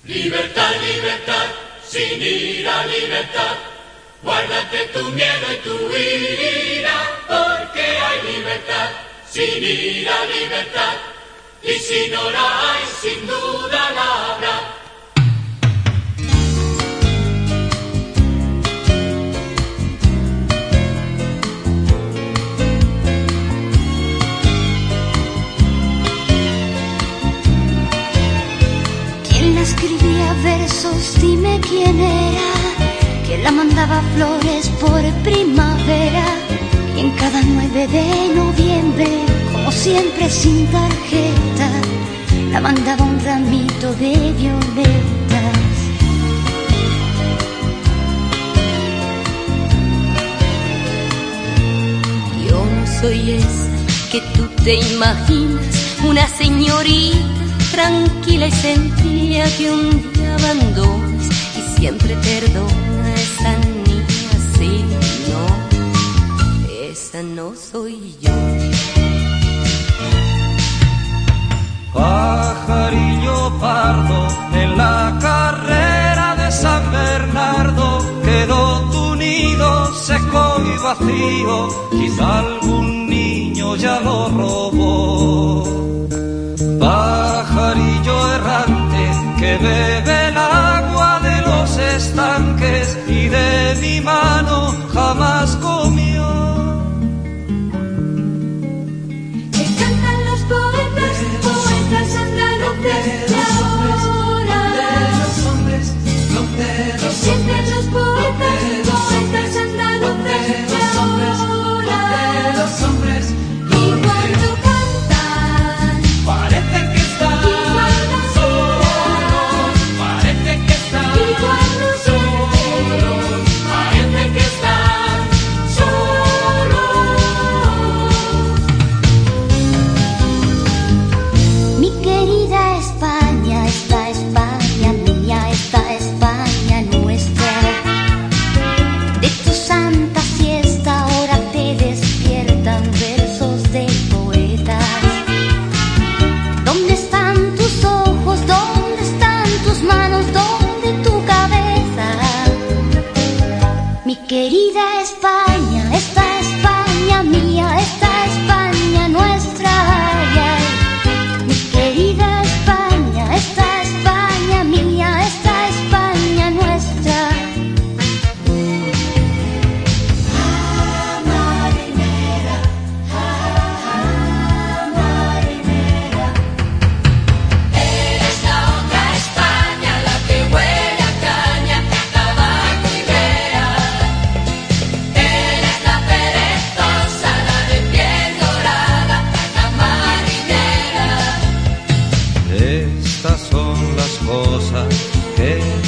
Libertad, libertad, sin ira, libertad. Guárdate tu miedo y tu ira, porque hay libertad, sin ira, libertad. Y si no la hay, sin duda la habrá. Escribía versos, dime quién era, quien la mandaba flores por primavera. Y en cada 9 de noviembre, como siempre sin tarjeta, la mandaba un ramito de violetas. Yo no soy esa que tú te imaginas, una señorita tranquila y sencilla que un día abandonas y siempre perdona a esa niña. Sí, no, esa no soy yo. Pajarillo pardo, en la carrera de San Bernardo quedó tu nido seco y vacío, quizá algún niño ya lo robó. Pajarillo errante que bebe el agua de los estanques y de mi mano jamás comió. Que cantan los poetas, poetas andaluces de ahora. De los hombres, que sienten los poetas, poetas andaluces de ahora. de los hombres. Y cuando cantan, Parece que están solos, parece que están solos, parece que están solos. mi querida España, esta España mía, esta España nuestra. De tu santa siesta ahora te despiertan versos de poetas. ¿Dónde están tus ojos? ¿Dónde están tus manos? ¿Dónde tu cabeza? Mi querida España, esta España mía, esta España nuestra. Ay, ay. Mi querida España, esta España mía, esta España nuestra. Marinera, marinera. Eres la otra España, la que huele a caña, tabaco y brea. Eres la perezosa, la de piel dorada, la marinera. Estas son las cosas que